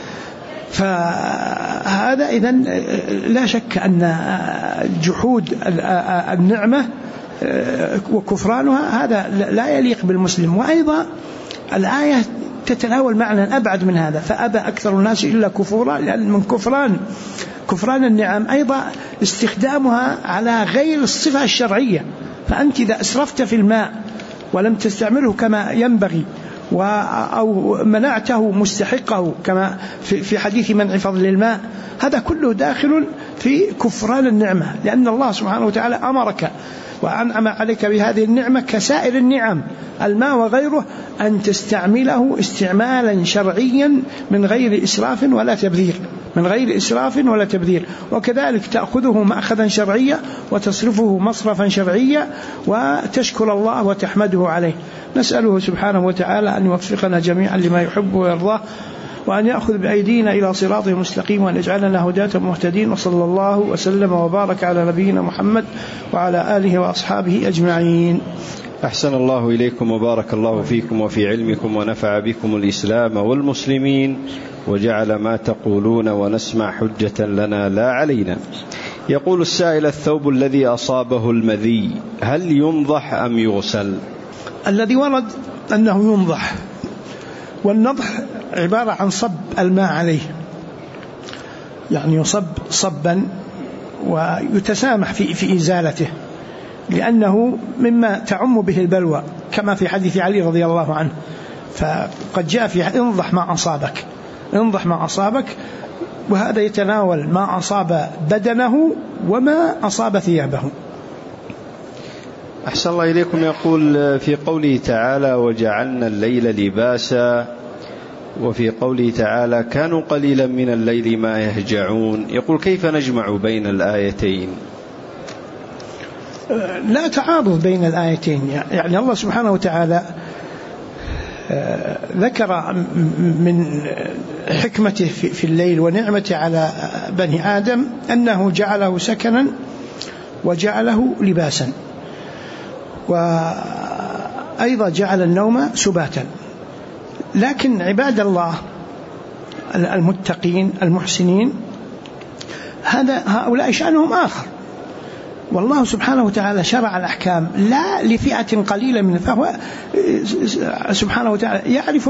فهذا إذن لا شك أن جحود النعمة وكفرانها هذا لا يليق بالمسلم. وأيضا الآية تتناول معنى أبعد من هذا: فأبى أكثر الناس إلا كفورا، لأن من كفران النعم أيضا استخدامها على غير الصفة الشرعية. فأنت إذا أسرفت في الماء ولم تستعمله كما ينبغي أو منعته مستحقه كما في حديث منع فضل الماء، هذا كله داخل في كفران النعمة، لأن الله سبحانه وتعالى أمرك وأنعم عليك بهذه النعمة كسائر النعم الماء وغيره أن تستعمله استعمالا شرعيا من غير إسراف ولا تبذير، وكذلك تأخذه مأخذا شرعيا وتصرفه مصرفا شرعيا وتشكر الله وتحمده عليه. نسأله سبحانه وتعالى أن يوفقنا جميعا لما يحب ويرضاه، وأن يأخذ بأيدينا إلى صراط مستقيم، وأن يجعلنا هداة مهتدين. وصلى الله وسلم وبارك على نبينا محمد وعلى آله وأصحابه أجمعين.
أحسن الله إليكم وبارك الله فيكم وفي علمكم، ونفع بكم الإسلام والمسلمين، وجعل ما تقولون ونسمع حجة لنا لا علينا. يقول السائل: الثوب الذي أصابه المذي هل ينضح أم يغسل؟
الذي ورد أنه ينضح، والنضح عبارة عن صب الماء عليه، يعني يصب صبا ويتسامح في إزالته، لأنه مما تعم به البلوى، كما في حديث علي رضي الله عنه. فقد جاء في انضح ما أصابك، وهذا يتناول ما أصاب بدنه وما أصاب ثيابه.
أحسن الله إليكم. يقول: في قوله تعالى: وجعلنا الليل لباسا، وفي قوله تعالى: كانوا قليلا من الليل ما يهجعون، يقول: كيف نجمع بين الآيتين؟
لا تعارض بين الآيتين، يعني الله سبحانه وتعالى ذكر من حكمته في الليل ونعمته على بني آدم أنه جعله سكنا وجعله لباسا، وأيضا جعل النوم سباتا. لكن عباد الله المتقين المحسنين هؤلاء شأنهم آخر، والله سبحانه وتعالى شرع الأحكام لا لفئة قليلة منه، فهو سبحانه وتعالى يعرف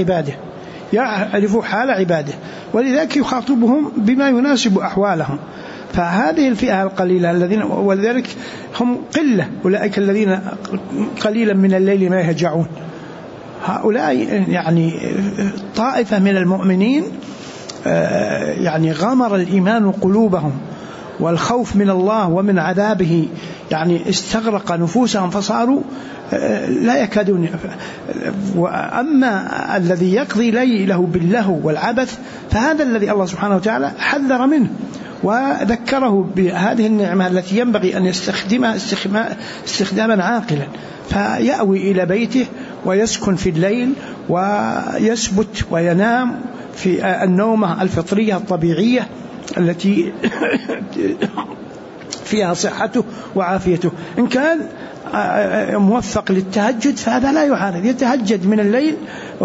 حال عباده ولذلك يخاطبهم بما يناسب أحوالهم. فهذه الفئة القليلة الذين، ولذلك هم قلة، أولئك الذين قليلا من الليل ما يهجعون، هؤلاء يعني طائفة من المؤمنين يعني غمر الإيمان قلوبهم، والخوف من الله ومن عذابه يعني استغرق نفوسهم فصاروا لا يكادون. وأما الذي يقضي ليله باللهو والعبث فهذا الذي الله سبحانه وتعالى حذر منه وذكره بهذه النعمة التي ينبغي أن يستخدمها استخداما عاقلا، فيأوي إلى بيته ويسكن في الليل ويثبت وينام في النومة الفطرية الطبيعية التي فيها صحته وعافيته. إن كان موفق للتهجد فهذا لا يعارض، يتهجد من الليل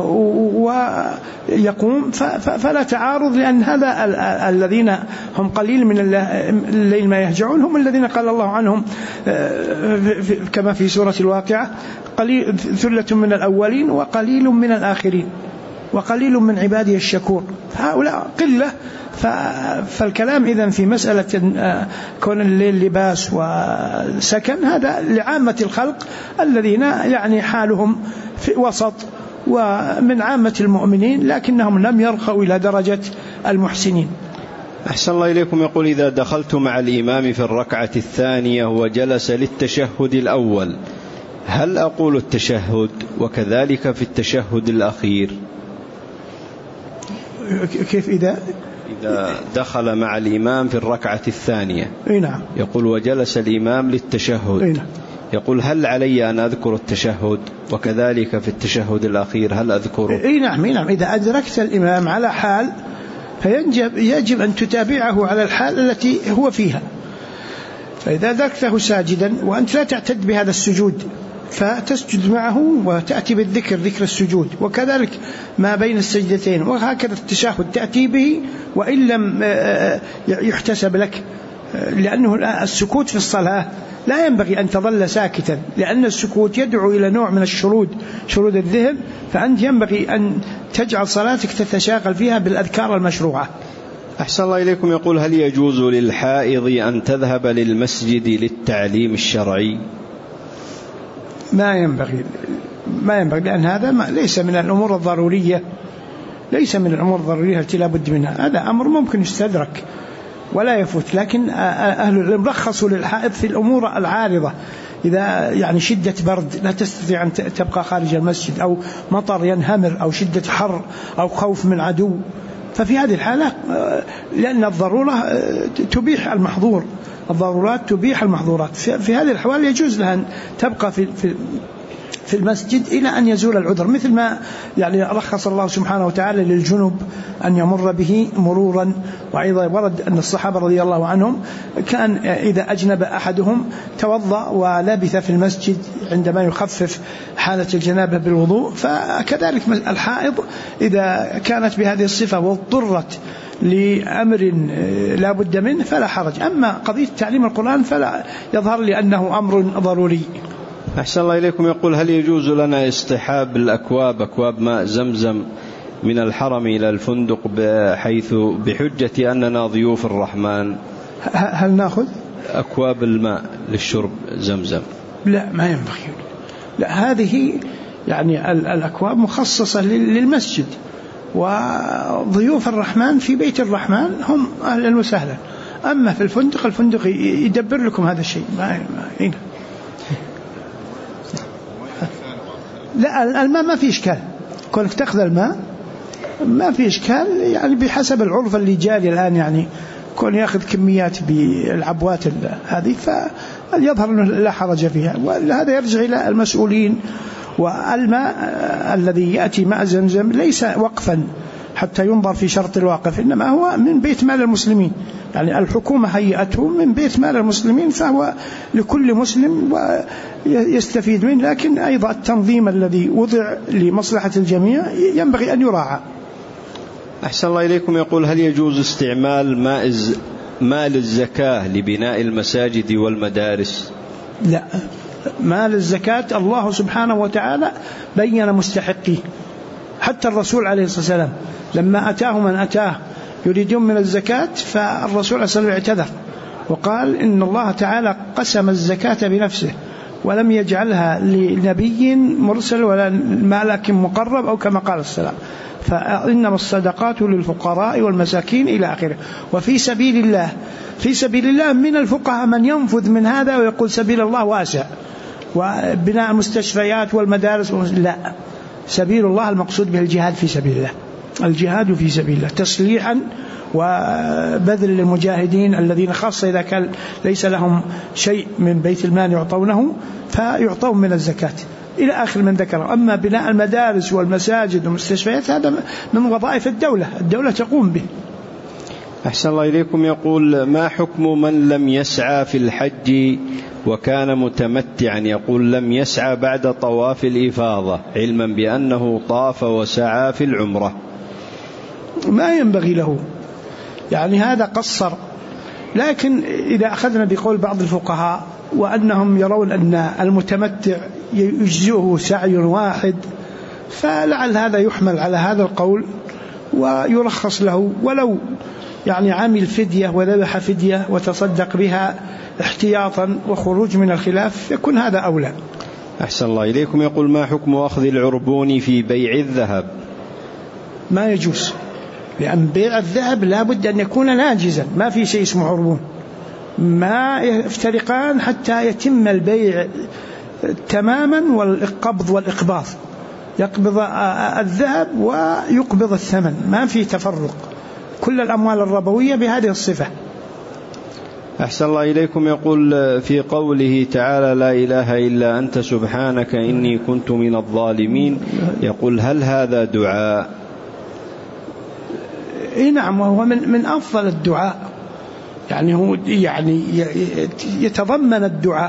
ويقوم، فلا تعارض، لأن هذا الذين هم قليل من الليل ما يهجعون هم الذين قال الله عنهم كما في سورة الواقعة ثلة من الأولين وقليل من الآخرين وقليل من عبادي الشكور، هؤلاء قلة. فالكلام إذن في مسألة كون الليل لباس وسكن هذا لعامة الخلق الذين يعني حالهم في وسط ومن عامة المؤمنين، لكنهم لم يرقوا إلى درجة المحسنين.
أحسن الله إليكم. يقول: إذا دخلت مع الإمام في الركعة الثانية وجلس للتشهد الأول هل أقول التشهد وكذلك في التشهد الأخير؟
كيف إذا
دخل مع الإمام في الركعة الثانية؟
نعم.
يقول: وجلس الإمام للتشهد.
نعم. يقول:
هل علي أن أذكر التشهد وكذلك في التشهد الأخير هل أذكره؟
نعم. إذا أدركت الإمام على حال فيجب أن تتابعه على الحال التي هو فيها. فإذا أدركته ساجدا وأنت لا تعتد بهذا السجود فتسجد معه وتأتي بالذكر، ذكر السجود، وكذلك ما بين السجدتين، وهكذا التشهد تأتي به وإن لم يحتسب لك، لأنه السكوت في الصلاة لا ينبغي أن تظل ساكتا، لأن السكوت يدعو إلى نوع من شرود الذهن، فأنت ينبغي أن تجعل صلاتك تتشاغل فيها بالأذكار المشروعة.
أحسن الله إليكم. يقول: هل يجوز للحائض أن تذهب للمسجد للتعليم الشرعي؟
ما ينبغي، لأن هذا ليس من الأمور الضرورية، التي لا بد منها. هذا أمر ممكن يستدرك ولا يفوت، لكن أهل العلم رخصوا للحائض في الأمور العارضة، إذا يعني شدة برد لا تستطيع أن تبقى خارج المسجد، أو مطر ينهمر، أو شدة حر، أو خوف من عدو، ففي هذه الحالة لأن الضرورة تبيح المحظور، الضرورات تبيح المحظورات، في هذه الأحوال يجوز لها أن تبقى في المسجد إلى أن يزول العذر، مثل ما يعني رخص الله سبحانه وتعالى للجنب أن يمر به مرورا. وأيضا ورد أن الصحابة رضي الله عنهم كان إذا أجنب أحدهم توضأ ولبث في المسجد عندما يخفف حالة الجنابة بالوضوء. فكذلك الحائض إذا كانت بهذه الصفة واضطرت لأمر لا بد منه فلا حرج. أما قضية تعليم القرآن فلا يظهر لي أنه أمر ضروري.
أحسن الله إليكم. يقول: هل يجوز لنا اصطحاب الأكواب، أكواب ماء زمزم، من الحرم إلى الفندق بحجة أننا ضيوف الرحمن؟
هل نأخذ
أكواب الماء للشرب زمزم؟
لا، ما ينبغي. لا، هذه يعني الأكواب مخصصة للمسجد، وضيوف الرحمن في بيت الرحمن هم أهلا وسهلا. أما في الفندق يدبر لكم هذا الشيء. هنا لا، الماء ما في إشكال، كونك تأخذ الماء ما في إشكال، يعني بحسب العرف اللي جاري الآن، يعني كون يأخذ كميات بالعبوات هذه فيظهر أنه لا حرج فيها، وهذا يرجع إلى المسؤولين. والماء الذي يأتي ماء زمزم ليس وقفا حتى ينظر في شرط الواقف، إنما هو من بيت مال المسلمين، يعني الحكومة هيئته من بيت مال المسلمين، فهو لكل مسلم ويستفيد منه، لكن أيضا التنظيم الذي وضع لمصلحة الجميع ينبغي أن يراعى.
أحسن الله إليكم. يقول: هل يجوز استعمال مال الزكاة لبناء المساجد والمدارس؟
لا، مال الزكاة الله سبحانه وتعالى بين مستحقيه، حتى الرسول عليه الصلاة والسلام لما أتاه من أتاه يريدون من الزكاة، فالرسول عليه الصلاة والسلام اعتذر وقال إن الله تعالى قسم الزكاة بنفسه ولم يجعلها لنبي مرسل ولا ملك مقرب، أو كما قال السلام، فإنما الصدقات للفقراء والمساكين إلى آخره. وفي سبيل الله من الفقهاء من ينفذ من هذا ويقول سبيل الله واسع، وبناء المستشفيات والمدارس، لا، سبيل الله المقصود به الجهاد في سبيل الله، الجهاد في سبيل الله تصليحا وبذل للمجاهدين الذين خاصة إذا كان ليس لهم شيء من بيت المال يعطونه فيعطون من الزكاة إلى آخر من ذكر. أما بناء المدارس والمساجد والمستشفيات هذا من وظائف الدولة تقوم به.
أحسن الله إليكم. يقول: ما حكم من لم يسعى في الحج وكان متمتعا؟ يقول: لم يسعى بعد طواف الإفاضة علما بأنه طاف وسعى في العمرة.
ما ينبغي له، يعني هذا قصر. لكن إذا أخذنا بقول بعض الفقهاء وأنهم يرون أن المتمتع يجزئه سعي واحد، فلعل هذا يحمل على هذا القول ويرخص له، ولو يعني عامل فدية وذبح فدية وتصدق بها احتياطا وخروج من الخلاف، يكون هذا أولى.
أحسن الله إليكم. يقول: ما حكم أخذ العربون في بيع الذهب؟
ما يجوز، لأن بيع الذهب لا بد أن يكون ناجزا، ما في شيء اسمه عربون، ما يفترقان حتى يتم البيع تماما، والقبض والإقباض، يقبض الذهب ويقبض الثمن، ما في تفرق، كل الأموال الربوية بهذه الصفة.
أحسن الله إليكم. يقول: في قوله تعالى: لا إله إلا أنت سبحانك إني كنت من الظالمين، يقول: هل هذا دعاء؟
نعم، وهو من أفضل الدعاء، يعني هو يعني يتضمن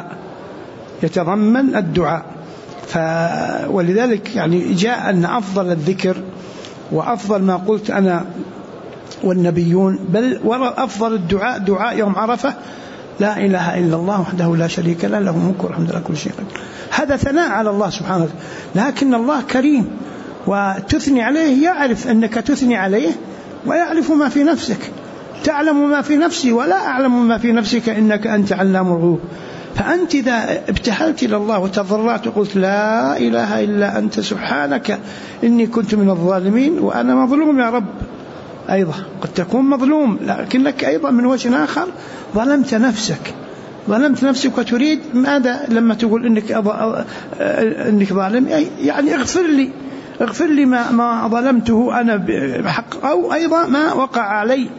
الدعاء، ولذلك يعني جاء أن أفضل الذكر وأفضل ما قلت أنا والنبيون، بل أفضل الدعاء دعاء يوم عرفة: لا إله إلا الله وحده لا شريك له، له الملك والحمد لله كل شيء قدير. هذا ثناء على الله سبحانه وتعالى، لكن الله كريم وتثني عليه، يعرف أنك تثني عليه ويعرف ما في نفسك، تعلم ما في نفسي ولا أعلم ما في نفسك إنك أنت علام الغيوب. فأنت إذا ابتهلت إلى الله وتضرعت وقلت: لا إله إلا أنت سبحانك إني كنت من الظالمين، وأنا مظلوم يا رب، أيضا قد تكون مظلوم، لكنك أيضا من وجه آخر ظلمت نفسك وتريد ماذا لما تقول إنك ظالم؟ يعني اغفر لي ما ظلمته أنا بحق، أو أيضا ما وقع علي.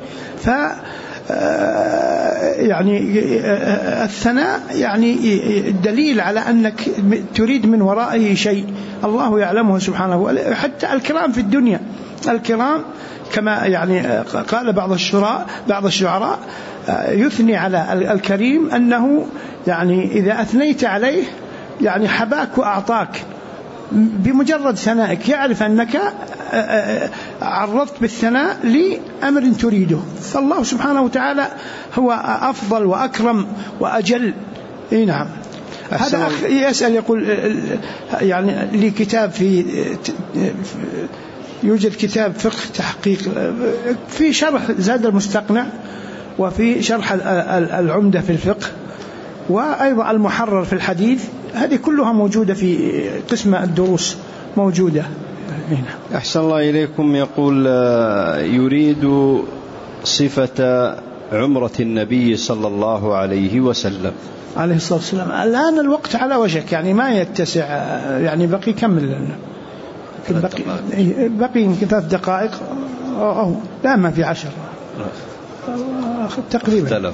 يعني الثناء يعني دليل على أنك تريد من ورائه شيء الله يعلمه سبحانه. حتى الكرام في الدنيا، الكرام كما يعني قال بعض الشعراء يثني على الكريم أنه يعني إذا أثنيت عليه يعني حباك وأعطاك بمجرد ثنائك، يعرف أنك عرضت بالثناء لأمر تريده. فالله سبحانه وتعالى هو أفضل وأكرم وأجل. نعم. هذا يسأل يقول يعني لي كتاب يوجد كتاب فقه تحقيق في شرح زاد المستقنع، وفي شرح العمدة في الفقه، وأيضا المحرر في الحديث، هذه كلها موجودة في قسم الدروس موجودة.
أحسن الله إليكم. يقول: يريد صفة عمرة النبي صلى الله عليه وسلم
عليه الصلاة والسلام. الآن الوقت على وشك، يعني ما يتسع، يعني بقي كمل لنا، بقي يمكن 3 دقائق أو لا، ما في 10 تقريبا.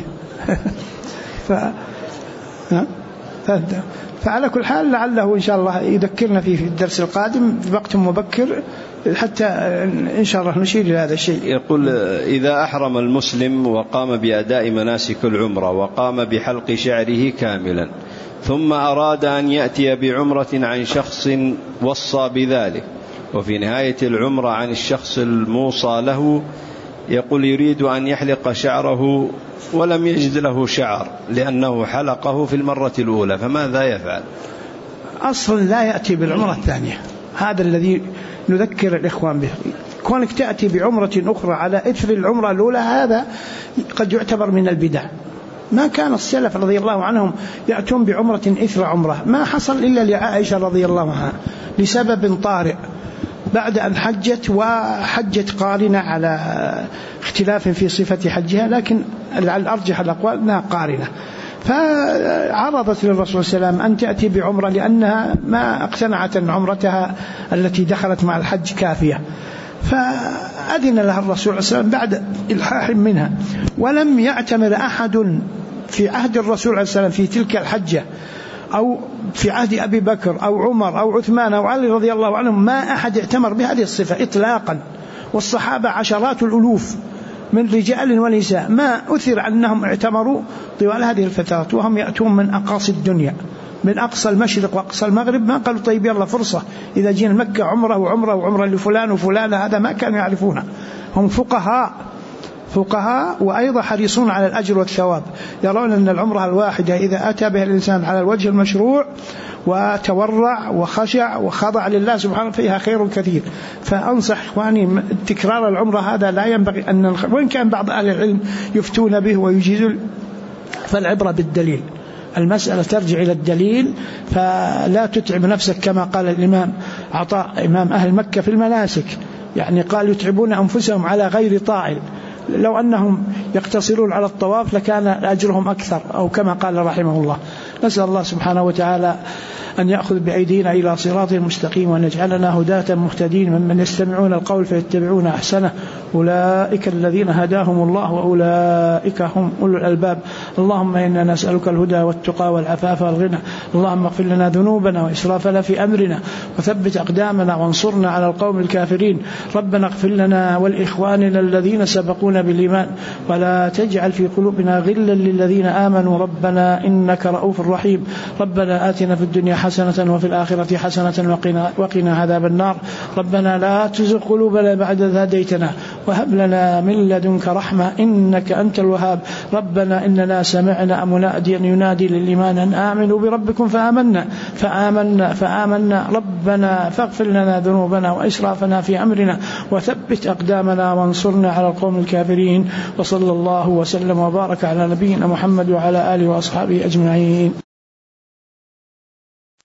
فعلى كل حال لعله إن شاء الله يذكرنا في الدرس القادم في وقت مبكر حتى إن شاء الله نشير إلى هذا الشيء.
يقول: إذا أحرم المسلم وقام بأداء مناسك العمرة وقام بحلق شعره كاملا، ثم أراد أن يأتي بعمرة عن شخص وصى بذلك، وفي نهاية العمرة عن الشخص الموصى له يقول يريد أن يحلق شعره ولم يجد له شعر لأنه حلقه في المرة الأولى، فماذا يفعل؟
أصلا لا يأتي بالعمرة الثانية، هذا الذي نذكر الإخوان به. كونك تأتي بعمرة أخرى على إثر العمرة الأولى هذا قد يعتبر من البدع. ما كان السلف رضي الله عنهم يأتون بعمرة إثر عمرة، ما حصل إلا لعائشة رضي الله عنها لسبب طارئ بعد أن حجت قارنة على اختلاف في صفة حجها، لكن الأرجح الأقوال أنها قارنة، فعرضت للرسول صلى الله عليه وسلم أن تأتي بعمرة لأنها ما اقتنعت أن عمرتها التي دخلت مع الحج كافية، فأذن لها الرسول صلى الله عليه وسلم بعد إلحاح منها. ولم يعتمر أحد في عهد الرسول عليه السلام في تلك الحجة أو في عهد أبي بكر أو عمر أو عثمان أو علي رضي الله عنهم، ما أحد اعتمر بهذه الصفة إطلاقا، والصحابة عشرات الألوف من رجال ونساء ما أثر أنهم اعتمروا طوال هذه الفترات، وهم يأتون من أقاصي الدنيا، من أقصى المشرق وأقصى المغرب. ما قالوا طيب يلا فرصة إذا جينا مكة عمرة وعمرة وعمرة لفلان وفلان، هذا ما كانوا يعرفونه. هم فقهاء وأيضا حريصون على الأجر والثواب، يرون أن العمرة الواحدة إذا أتى بها الإنسان على الوجه المشروع وتورع وخشع وخضع لله سبحانه فيها خير كثير. فأنصح إخواني تكرار العمرة هذا لا ينبغي أن، وإن كان بعض أهل العلم يفتون به ويجيزون، فالعبرة بالدليل، المسألة ترجع إلى الدليل. فلا تتعب نفسك كما قال الإمام عطاء إمام أهل مكة في المناسك، يعني قال يتعبون أنفسهم على غير طائل، لو أنهم يقتصرون على الطواف لكان أجرهم أكثر، أو كما قال رحمه الله. نسأل الله سبحانه وتعالى أن يأخذ بأيدينا إلى صراط المستقيم، وأن يجعلنا هداة مهتدين ممن يستمعون القول فيتبعون أحسنه، أولئك الذين هداهم الله وأولئك هم أولو الألباب. اللهم إنا نسألك الهدى والتقى والعفاف والغنى، اللهم اغفر لنا ذنوبنا وإسرافنا في أمرنا، وثبت أقدامنا وانصرنا على القوم الكافرين. ربنا اغفر لنا ولإخواننا الذين سبقونا بالإيمان، ولا تجعل في قلوبنا غلا للذين آمنوا ربنا إنك رؤوف رحيم. ربنا آتنا في الدنيا حسنة وفي الآخرة حسنة وقنا عذاب النار. ربنا لا تزغ قلوبنا بعد إذ هديتنا وهب لنا من لدنك رحمة إنك أنت الوهاب. ربنا إننا سمعنا مناديا ينادي للإيمان أن آمنوا بربكم فآمنا ربنا فاغفر لنا ذنوبنا وإسرافنا في أمرنا وثبت أقدامنا وانصرنا على القوم الكافرين. وصلى الله وسلم وبارك على نبينا محمد وعلى آله وأصحابه أجمعين.